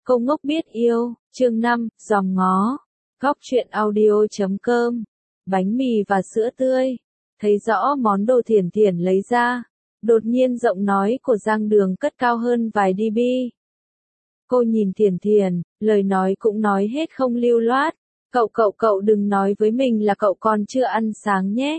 Cô ngốc biết yêu, chương 5, dòm ngó. Góc truyện audio.com. Bánh mì và sữa tươi. Thấy rõ món đồ Thiển Thiển lấy ra. Đột nhiên giọng nói của Giang Đường cất cao hơn vài dB. Cô nhìn Thiển Thiển, lời nói cũng nói hết không lưu loát. Cậu đừng nói với mình là cậu còn chưa ăn sáng nhé.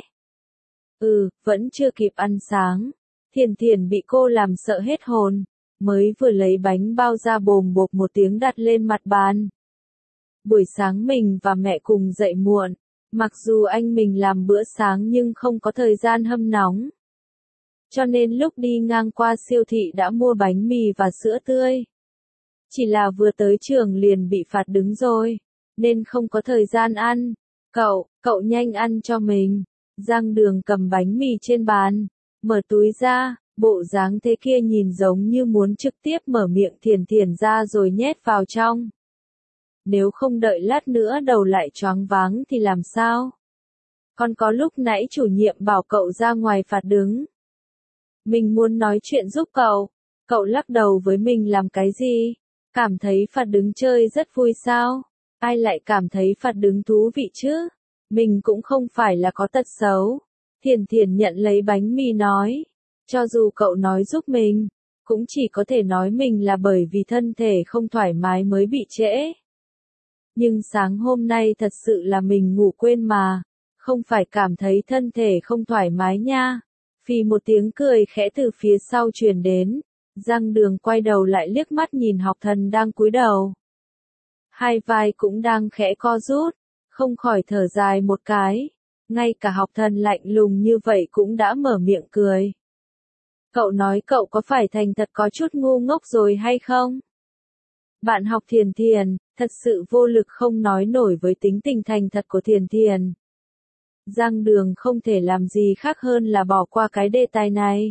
Vẫn chưa kịp ăn sáng. Thiển Thiển bị cô làm sợ hết hồn. Mới vừa lấy bánh bao ra bồm bộp một tiếng đặt lên mặt bàn. Buổi sáng mình và mẹ cùng dậy muộn. Mặc dù anh mình làm bữa sáng nhưng không có thời gian hâm nóng. Cho nên lúc đi ngang qua siêu thị đã mua bánh mì và sữa tươi. Chỉ là vừa tới trường liền bị phạt đứng rồi. Nên không có thời gian ăn. Cậu nhanh ăn cho mình. Giang Đường cầm bánh mì trên bàn. Mở túi ra. Bộ dáng thế kia nhìn giống như muốn trực tiếp mở miệng Thiển Thiển ra rồi nhét vào trong. Nếu không đợi lát nữa đầu lại choáng váng thì làm sao? Còn có lúc nãy chủ nhiệm bảo cậu ra ngoài phạt đứng. Mình muốn nói chuyện giúp cậu. Cậu lắc đầu với mình làm cái gì? Cảm thấy phạt đứng chơi rất vui sao? Ai lại cảm thấy phạt đứng thú vị chứ? Mình cũng không phải là có tật xấu. Thiển Thiển nhận lấy bánh mì nói. Cho dù cậu nói giúp mình, cũng chỉ có thể nói mình là bởi vì thân thể không thoải mái mới bị trễ. Nhưng sáng hôm nay thật sự là mình ngủ quên mà, không phải cảm thấy thân thể không thoải mái nha. Phì một tiếng cười khẽ từ phía sau truyền đến, Giang Đường quay đầu lại liếc mắt nhìn Học Thần đang cúi đầu. Hai vai cũng đang khẽ co rút, không khỏi thở dài một cái. Ngay cả Học Thần lạnh lùng như vậy cũng đã mở miệng cười. Cậu nói cậu có phải thành thật có chút ngu ngốc rồi hay không? Bạn học Thiển Thiển, thật sự vô lực không nói nổi với tính tình thành thật của Thiển Thiển. Giang Đường không thể làm gì khác hơn là bỏ qua cái đề tài này.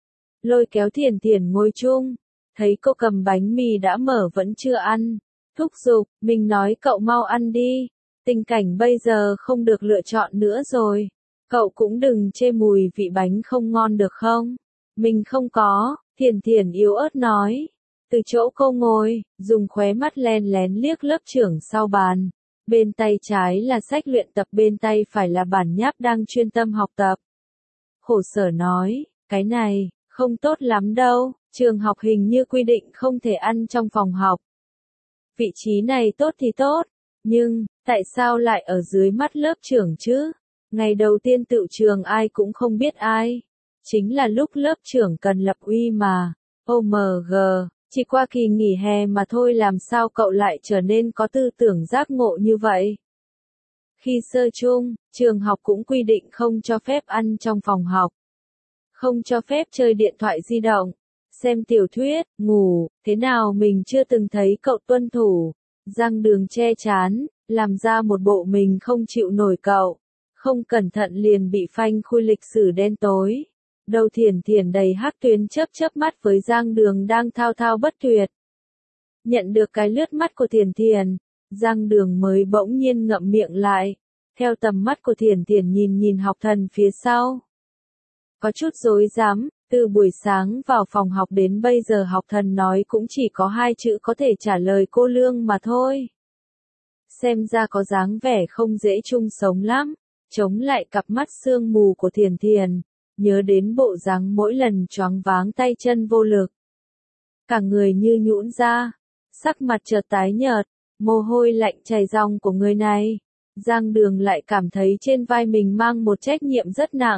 Lôi kéo Thiển Thiển ngồi chung, thấy cô cầm bánh mì đã mở vẫn chưa ăn. Thúc giục, mình nói cậu mau ăn đi, tình cảnh bây giờ không được lựa chọn nữa rồi. Cậu cũng đừng chê mùi vị bánh không ngon được không? Mình không có, Thiển Thiển yếu ớt nói. Từ chỗ cô ngồi, dùng khóe mắt len lén liếc lớp trưởng sau bàn. Bên tay trái là sách luyện tập, bên tay phải là bản nháp đang chuyên tâm học tập. Khổ sở nói, cái này, không tốt lắm đâu, trường học hình như quy định không thể ăn trong phòng học. Vị trí này tốt thì tốt, nhưng, tại sao lại ở dưới mắt lớp trưởng chứ? Ngày đầu tiên tựu trường ai cũng không biết ai. Chính là lúc lớp trưởng cần lập uy mà. OMG, chỉ qua kỳ nghỉ hè mà thôi, làm sao cậu lại trở nên có tư tưởng giác ngộ như vậy? Khi sơ chung, trường học cũng quy định không cho phép ăn trong phòng học. Không cho phép chơi điện thoại di động, xem tiểu thuyết, ngủ, thế nào mình chưa từng thấy cậu tuân thủ. Giang Đường che trán, làm ra một bộ mình không chịu nổi cậu. Không cẩn thận liền bị phanh khui lịch sử đen tối. Đầu Thiển Thiển đầy hắc tuyến chớp mắt với Giang Đường đang thao thao bất tuyệt. Nhận được cái lướt mắt của Thiển Thiển, Giang Đường mới bỗng nhiên ngậm miệng lại. Theo tầm mắt của Thiển Thiển nhìn Học Thần phía sau. Có chút rối rắm, từ buổi sáng vào phòng học đến bây giờ Học Thần nói cũng chỉ có 2 chữ có thể trả lời cô Lương mà thôi. Xem ra có dáng vẻ không dễ chung sống lắm, chống lại cặp mắt sương mù của Thiển Thiển. Nhớ đến bộ dáng mỗi lần choáng váng tay chân vô lực. Cả người như nhũn ra, sắc mặt chợt tái nhợt, mồ hôi lạnh chảy ròng của người này. Giang Đường lại cảm thấy trên vai mình mang một trách nhiệm rất nặng.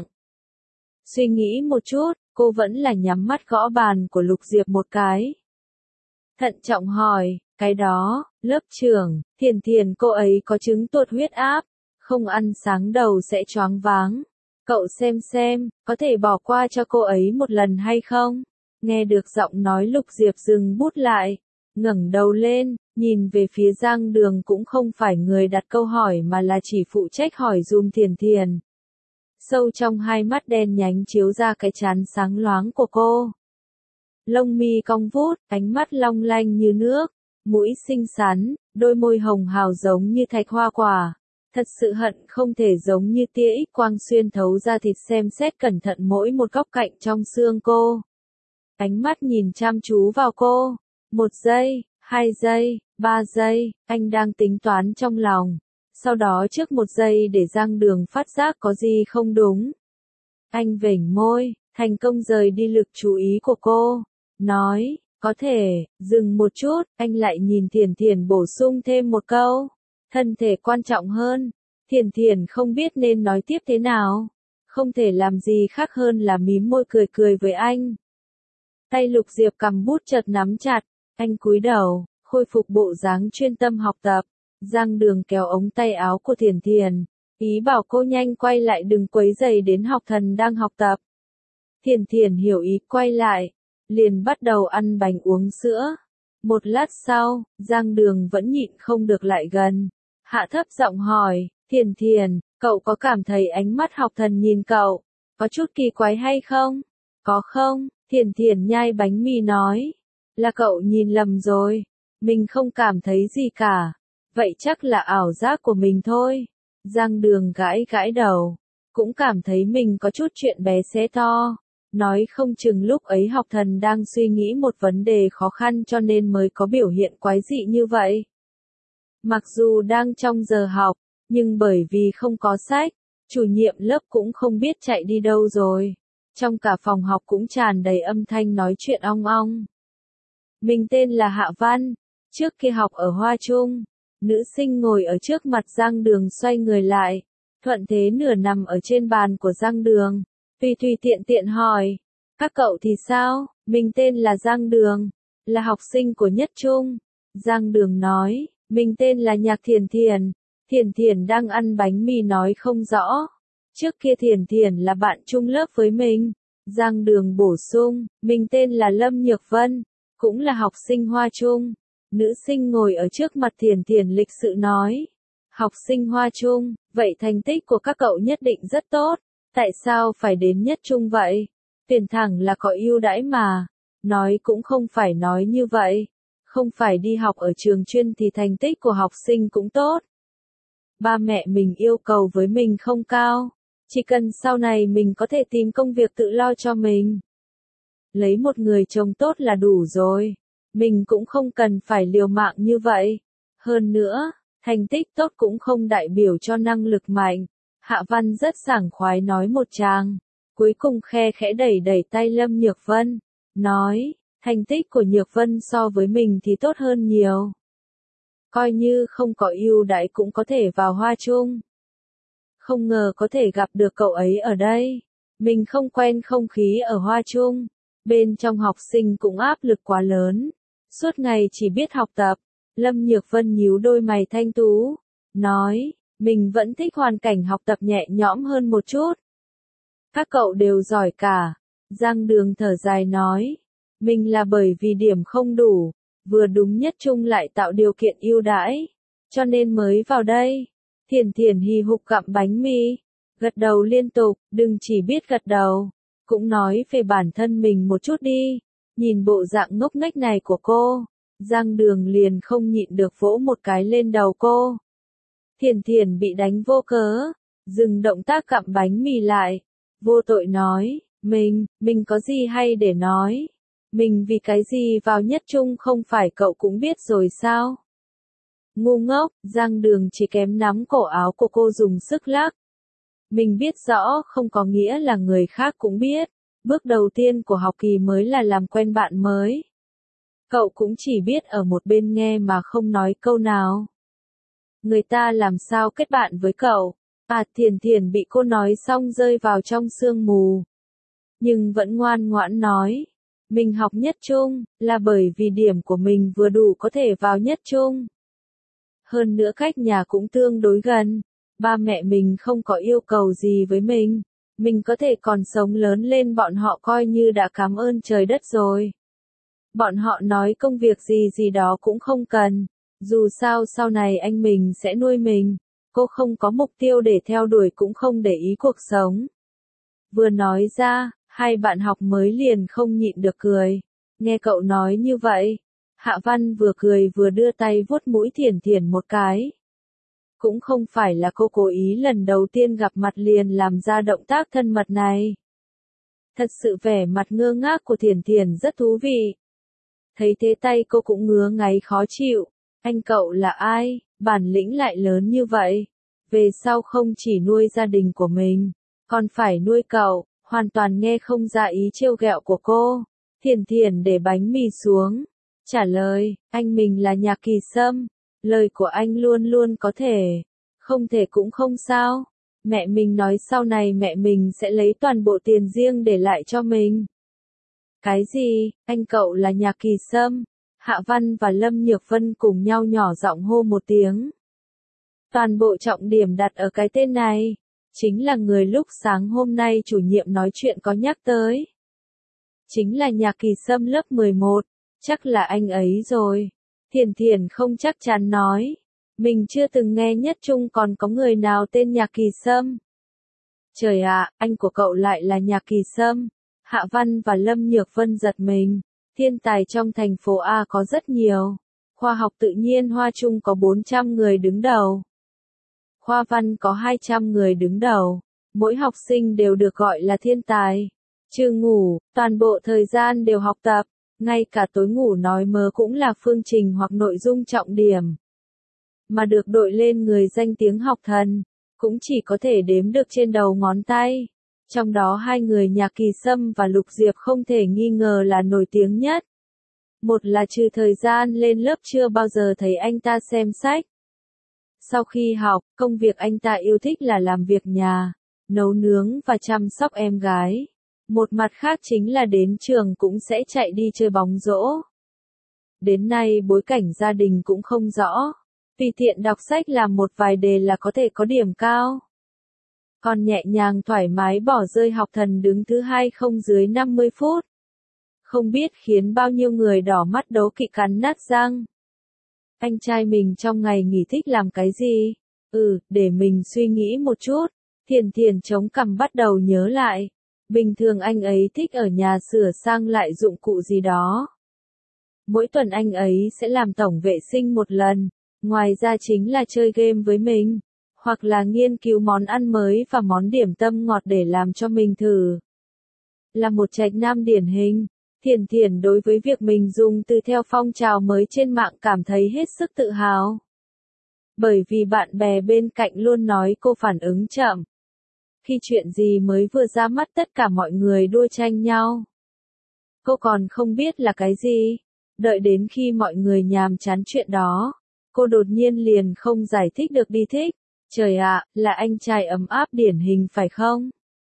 Suy nghĩ một chút, cô vẫn là nhắm mắt gõ bàn của Lục Diệp một cái. Thận trọng hỏi, cái đó, lớp trưởng, Thiển Thiển cô ấy có chứng tụt huyết áp, không ăn sáng đầu sẽ choáng váng. Cậu xem, có thể bỏ qua cho cô ấy một lần hay không? Nghe được giọng nói Lục Diệp dừng bút lại, ngẩng đầu lên, nhìn về phía Giang Đường cũng không phải người đặt câu hỏi mà là chỉ phụ trách hỏi dùm Thiển Thiển. Sâu trong hai mắt đen nhánh chiếu ra cái trán sáng loáng của cô. Lông mi cong vút, ánh mắt long lanh như nước, mũi xinh xắn, đôi môi hồng hào giống như thạch hoa quả. Thật sự hận không thể giống như tia X quang xuyên thấu ra thịt xem xét cẩn thận mỗi một góc cạnh trong xương cô. Ánh mắt nhìn chăm chú vào cô. 1 giây, 2 giây, 3 giây, anh đang tính toán trong lòng. Sau đó trước 1 giây để Giang Đường phát giác có gì không đúng. Anh vểnh môi, thành công rời đi lực chú ý của cô. Nói, có thể, dừng một chút, anh lại nhìn Thiển Thiển bổ sung thêm một câu. Thân thể quan trọng hơn. Thiển Thiển không biết nên nói tiếp thế nào. Không thể làm gì khác hơn là mím môi cười cười với anh. Tay Lục Diệp cầm bút chợt nắm chặt. Anh cúi đầu, khôi phục bộ dáng chuyên tâm học tập. Giang Đường kéo ống tay áo của Thiển Thiển. Ý bảo cô nhanh quay lại đừng quấy rầy đến học thần đang học tập. Thiển Thiển hiểu ý quay lại. Liền bắt đầu ăn bánh uống sữa. Một lát sau, Giang Đường vẫn nhịn không được lại gần. Hạ thấp giọng hỏi, Thiển Thiển, cậu có cảm thấy ánh mắt học thần nhìn cậu, có chút kỳ quái hay không? Có không? Thiển Thiển nhai bánh mì nói, là cậu nhìn lầm rồi, mình không cảm thấy gì cả, vậy chắc là ảo giác của mình thôi. Giang Đường gãi gãi đầu, cũng cảm thấy mình có chút chuyện bé xé to, nói không chừng lúc ấy học thần đang suy nghĩ một vấn đề khó khăn cho nên mới có biểu hiện quái dị như vậy. Mặc dù đang trong giờ học, nhưng bởi vì không có sách, chủ nhiệm lớp cũng không biết chạy đi đâu rồi. Trong cả phòng học cũng tràn đầy âm thanh nói chuyện ong ong. Mình tên là Hạ Văn, trước kia học ở Hoa Trung. Nữ sinh ngồi ở trước mặt Giang Đường xoay người lại, thuận thế nửa nằm ở trên bàn của Giang Đường. Tùy tùy tiện tiện hỏi, các cậu thì sao? Mình tên là Giang Đường, là học sinh của Nhất Trung. Giang Đường nói, mình tên là Nhạc Thiển Thiển. Thiển Thiển đang ăn bánh mì nói không rõ. Trước kia Thiển Thiển là bạn chung lớp với mình. Giang Đường bổ sung, mình tên là Lâm Nhược Vân, cũng là học sinh Hoa Trung. Nữ sinh ngồi ở trước mặt Thiển Thiển lịch sự nói, học sinh Hoa Trung, vậy thành tích của các cậu nhất định rất tốt, tại sao phải đến Nhất Trung vậy? Tuyển thẳng là có ưu đãi mà. Nói cũng không phải nói như vậy, không phải đi học ở trường chuyên thì thành tích của học sinh cũng tốt. Ba mẹ mình yêu cầu với mình không cao, chỉ cần sau này mình có thể tìm công việc tự lo cho mình. Lấy một người chồng tốt là đủ rồi, mình cũng không cần phải liều mạng như vậy. Hơn nữa, thành tích tốt cũng không đại biểu cho năng lực mạnh. Hạ Văn rất sảng khoái nói một tràng, cuối cùng khe khẽ đẩy đẩy tay Lâm Nhược Vân, nói, thành tích của Nhược Vân so với mình thì tốt hơn nhiều. Coi như không có ưu đãi cũng có thể vào Hoa Trung. Không ngờ có thể gặp được cậu ấy ở đây. Mình không quen không khí ở Hoa Trung. Bên trong học sinh cũng áp lực quá lớn. Suốt ngày chỉ biết học tập. Lâm Nhược Vân nhíu đôi mày thanh tú. Nói, mình vẫn thích hoàn cảnh học tập nhẹ nhõm hơn một chút. Các cậu đều giỏi cả. Giang Đường thở dài nói. Mình là bởi vì điểm không đủ. Vừa đúng Nhất Trung lại tạo điều kiện ưu đãi, cho nên mới vào đây. Thiển Thiển hì hục gặm bánh mì, gật đầu liên tục, đừng chỉ biết gật đầu, cũng nói về bản thân mình một chút đi. Nhìn bộ dạng ngốc nghếch này của cô, Giang Đường liền không nhịn được vỗ một cái lên đầu cô. Thiển Thiển bị đánh vô cớ, dừng động tác gặm bánh mì lại, vô tội nói, mình có gì hay để nói? Mình vì cái gì vào Nhất Trung không phải cậu cũng biết rồi sao? Ngu ngốc, Giang Đường chỉ kém nắm cổ áo của cô dùng sức lắc. Mình biết rõ không có nghĩa là người khác cũng biết. Bước đầu tiên của học kỳ mới là làm quen bạn mới. Cậu cũng chỉ biết ở một bên nghe mà không nói câu nào. Người ta làm sao kết bạn với cậu? Thiển Thiển bị cô nói xong rơi vào trong sương mù. Nhưng vẫn ngoan ngoãn nói. Mình học Nhất Trung, là bởi vì điểm của mình vừa đủ có thể vào Nhất Trung. Hơn nữa cách nhà cũng tương đối gần, ba mẹ mình không có yêu cầu gì với mình có thể còn sống lớn lên bọn họ coi như đã cảm ơn trời đất rồi. Bọn họ nói công việc gì gì đó cũng không cần, dù sao sau này anh mình sẽ nuôi mình, cô không có mục tiêu để theo đuổi cũng không để ý cuộc sống. Vừa nói ra, hai bạn học mới liền không nhịn được cười. Nghe cậu nói như vậy, Hạ Văn vừa cười vừa đưa tay vuốt mũi Thiển Thiển một cái. Cũng không phải là cô cố ý lần đầu tiên gặp mặt liền làm ra động tác thân mật này. Thật sự vẻ mặt ngơ ngác của Thiển Thiển rất thú vị. Thấy thế tay cô cũng ngứa ngáy khó chịu. Anh cậu là ai, bản lĩnh lại lớn như vậy? Về sau không chỉ nuôi gia đình của mình, còn phải nuôi cậu, hoàn toàn nghe không ra ý trêu ghẹo của cô. Thiền Thiền để bánh mì xuống, trả lời, anh mình là Nhạc Kỳ Sâm, lời của anh luôn luôn có thể, không thể cũng không sao. Mẹ mình nói sau này mẹ mình sẽ lấy toàn bộ tiền riêng để lại cho mình. Cái gì, anh cậu là Nhạc Kỳ Sâm? Hạ Văn và Lâm Nhược Vân cùng nhau nhỏ giọng hô một tiếng. Toàn bộ trọng điểm đặt ở cái tên này, chính là người lúc sáng hôm nay chủ nhiệm nói chuyện có nhắc tới. Chính là Nhạc Kỳ Sâm lớp 11, chắc là anh ấy rồi. Thiền Thiền không chắc chắn nói. Mình chưa từng nghe nhất trung còn có người nào tên Nhạc Kỳ Sâm. Trời ạ, anh của cậu lại là Nhạc Kỳ Sâm. Hạ Văn và Lâm Nhược Vân giật mình. Thiên tài trong thành phố A có rất nhiều. Khoa học tự nhiên Hoa Trung có 400 người đứng đầu. Khoa văn có 200 người đứng đầu. Mỗi học sinh đều được gọi là thiên tài. Trừ ngủ, toàn bộ thời gian đều học tập. Ngay cả tối ngủ nói mớ cũng là phương trình hoặc nội dung trọng điểm. Mà được đội lên người danh tiếng học thần, cũng chỉ có thể đếm được trên đầu ngón tay. Trong đó hai người Nhạc Kỳ Sâm và Lục Diệp không thể nghi ngờ là nổi tiếng nhất. Một là trừ thời gian lên lớp chưa bao giờ thấy anh ta xem sách. Sau khi học, công việc anh ta yêu thích là làm việc nhà, nấu nướng và chăm sóc em gái. Một mặt khác chính là đến trường cũng sẽ chạy đi chơi bóng rổ. Đến nay bối cảnh gia đình cũng không rõ. Tùy tiện đọc sách làm một vài đề là có thể có điểm cao. Còn nhẹ nhàng thoải mái bỏ rơi học thần đứng thứ hai không dưới 50 phút. Không biết khiến bao nhiêu người đỏ mắt đố kỵ cắn nát răng. Anh trai mình trong ngày nghỉ thích làm cái gì? Để mình suy nghĩ một chút. Thiền Thiền chống cằm bắt đầu nhớ lại. Bình thường anh ấy thích ở nhà sửa sang lại dụng cụ gì đó. Mỗi tuần anh ấy sẽ làm tổng vệ sinh một lần. Ngoài ra chính là chơi game với mình. Hoặc là nghiên cứu món ăn mới và món điểm tâm ngọt để làm cho mình thử. Là một trạch nam điển hình. Thiền Thiền đối với việc mình dùng từ theo phong trào mới trên mạng cảm thấy hết sức tự hào. Bởi vì bạn bè bên cạnh luôn nói cô phản ứng chậm. Khi chuyện gì mới vừa ra mắt tất cả mọi người đua tranh nhau. Cô còn không biết là cái gì. Đợi đến khi mọi người nhàm chán chuyện đó, cô đột nhiên liền không giải thích được đi thích. Trời ạ, là anh trai ấm áp điển hình phải không?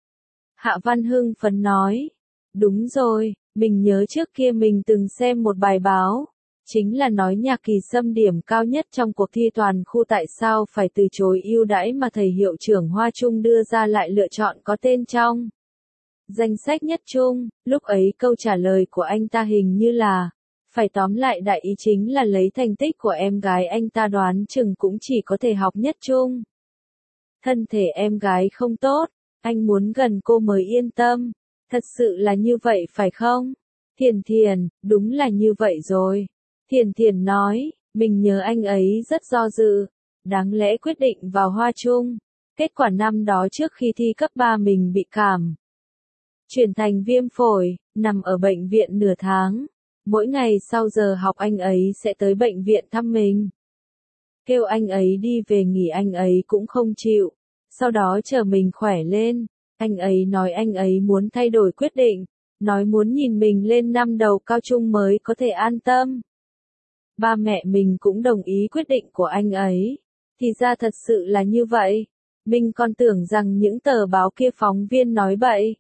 Hạ Văn hưng phấn nói. Đúng rồi, mình nhớ trước kia mình từng xem một bài báo. Chính là nói Nhạc Kỳ Sâm điểm cao nhất trong cuộc thi toàn khu tại sao phải từ chối ưu đãi mà thầy hiệu trưởng Hoa Trung đưa ra lại lựa chọn có tên trong danh sách nhất trung. Lúc ấy câu trả lời của anh ta hình như là, phải tóm lại đại ý chính là lấy thành tích của em gái anh ta đoán chừng cũng chỉ có thể học nhất trung. Thân thể em gái không tốt, anh muốn gần cô mới yên tâm. Thật sự là như vậy phải không? Thiền Thiền, đúng là như vậy rồi. Thiền Thiền nói, mình nhớ anh ấy rất do dự. Đáng lẽ quyết định vào Hoa Trung. Kết quả năm đó trước khi thi cấp 3 mình bị cảm. Chuyển thành viêm phổi, nằm ở bệnh viện nửa tháng. Mỗi ngày sau giờ học anh ấy sẽ tới bệnh viện thăm mình. Kêu anh ấy đi về nghỉ anh ấy cũng không chịu. Sau đó chờ mình khỏe lên, anh ấy nói anh ấy muốn thay đổi quyết định. Nói muốn nhìn mình lên năm đầu cao trung mới có thể an tâm. Ba mẹ mình cũng đồng ý quyết định của anh ấy. Thì ra thật sự là như vậy. Mình còn tưởng rằng những tờ báo kia phóng viên nói bậy.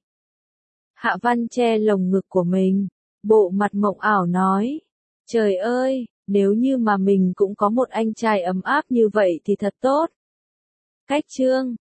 Hạ Văn che lồng ngực của mình. Bộ mặt mộng ảo nói. Trời ơi, nếu như mà mình cũng có một anh trai ấm áp như vậy thì thật tốt. Cách chương